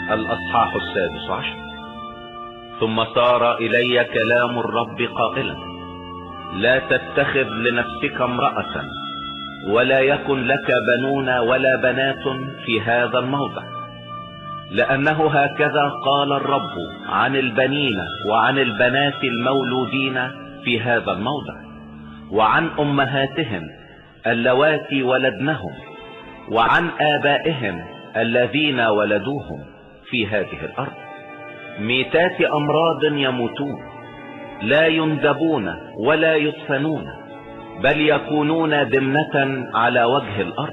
الأصحاح 16. ثم صار إلي كلام الرب قائلا: لا تتخذ لنفسك امرأة، ولا يكن لك بنون ولا بنات في هذا الموضع، لأنه هكذا قال الرب عن البنين وعن البنات المولودين في هذا الموضع، وعن أمهاتهم اللواتي ولدنهم، وعن آبائهم الذين ولدوهم في هذه الأرض، ميتات أمراض يموتون، لا يندبون ولا يدفنون، بل يكونون دمنة على وجه الأرض،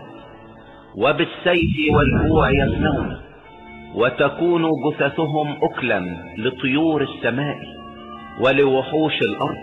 وبالسيف والجوع يفنون، وتكون جثثهم أكلا لطيور السماء ولوحوش الأرض.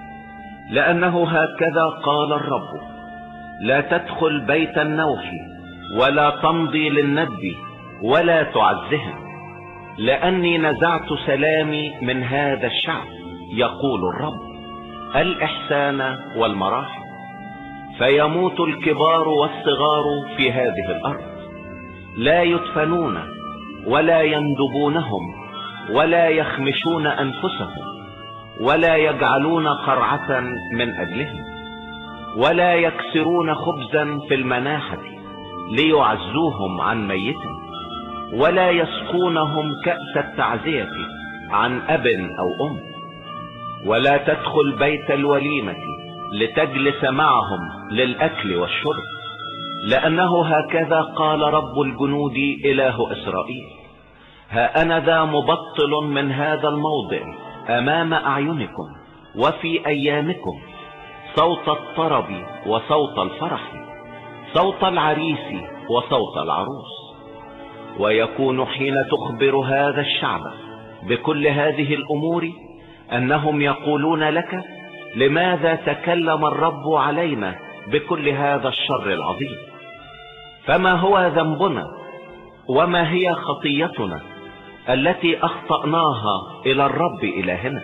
لأنه هكذا قال الرب: لا تدخل بيت النوح، ولا تمضي للندب، ولا تعزهم، لأني نزعت سلامي من هذا الشعب، يقول الرب، الإحسان والمراحم. فيموت الكبار والصغار في هذه الأرض، لا يدفنون ولا يندبونهم، ولا يخمشون أنفسهم، ولا يجعلون قرعة من أجلهم، ولا يكسرون خبزا في المناحة ليعزوهم عن ميت، ولا يسقونهم كأس التعزية عن أب أو أم. ولا تدخل بيت الوليمة لتجلس معهم للأكل والشرب، لأنه هكذا قال رب الجنود إله إسرائيل: ها أنا ذا مبطل من هذا الموضع أمام أعينكم وفي أيامكم صوت الطرب وصوت الفرح، صوت العريس وصوت العروس. ويكون حين تخبر هذا الشعب بكل هذه الأمور أنهم يقولون لك: لماذا تكلم الرب علينا بكل هذا الشر العظيم؟ فما هو ذنبنا وما هي خطيتنا التي أخطأناها إلى الرب إلهنا؟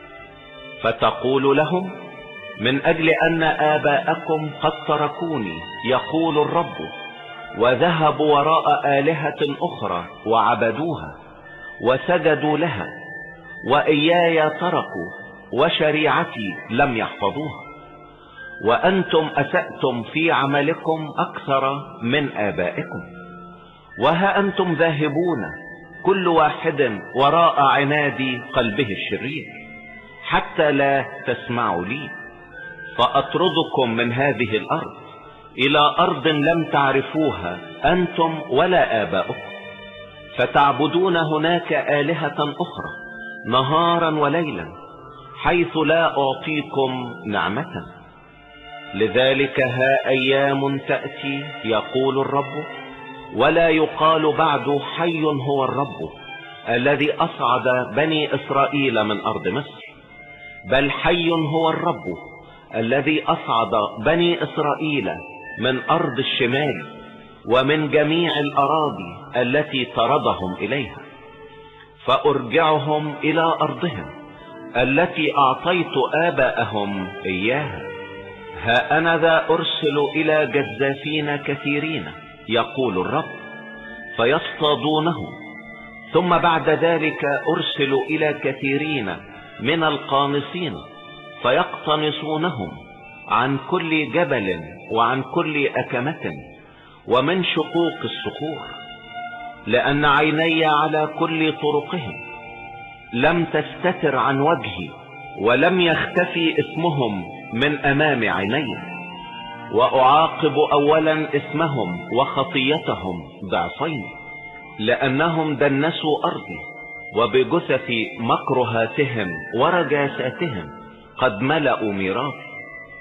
فتقول لهم: من أجل أن آباءكم قد تركوني، يقول الرب، وذهبوا وراء آلهة أخرى وعبدوها وسجدوا لها، وإياي تركوا، وشريعتي لم يحفظوها. وأنتم أسأتم في عملكم أكثر من آبائكم، وها أنتم ذاهبون كل واحد وراء عناد قلبه الشرير، حتى لا تسمعوا لي، فأطردكم من هذه الأرض إلى أرض لم تعرفوها أنتم ولا آباؤكم، فتعبدون هناك آلهة أخرى نهارا وليلا، حيث لا أعطيكم نعمة. لذلك ها أيام تأتي، يقول الرب، ولا يقال بعد حي هو الرب الذي أصعد بني إسرائيل من أرض مصر، بل حي هو الرب الذي أصعد بني إسرائيل من أرض الشمال ومن جميع الأراضي التي طردهم إليها، فأرجعهم إلى أرضهم التي أعطيت آباءهم إياها. ها أنا ذا أرسل إلى جزافين كثيرين، يقول الرب، فيصطادونهم، ثم بعد ذلك أرسل إلى كثيرين من القانصين فيقتنصونهم عن كل جبل وعن كل أكمة ومن شقوق الصخور، لأن عيني على كل طرقهم، لم تستتر عن وجهي، ولم يختفي اسمهم من أمام عيني، وأعاقب أولا اسمهم وخطيتهم ضعفين، لأنهم دنسوا أرضي، وبجثث مكرهاتهم ورجاساتهم قد ملأوا ميراثي.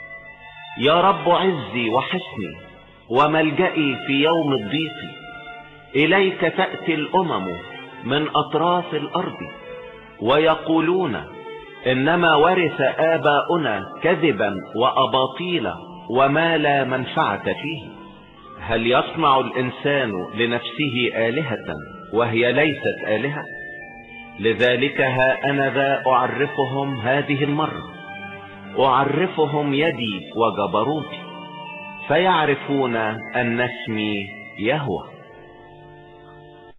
يا رب عزي وحسني وملجئي في يوم الضيق، إليك تأتي الأمم من أطراف الأرض، ويقولون: إنما ورث آباؤنا كذبا وأباطيلا وما لا منفعة فيه. هل يصنع الإنسان لنفسه آلهة وهي ليست آلهة؟ لذلك ها أنا ذا أعرفهم هذه المرة، أعرفهم يدي وجبروتي، فيعرفون أن اسمي يهوه.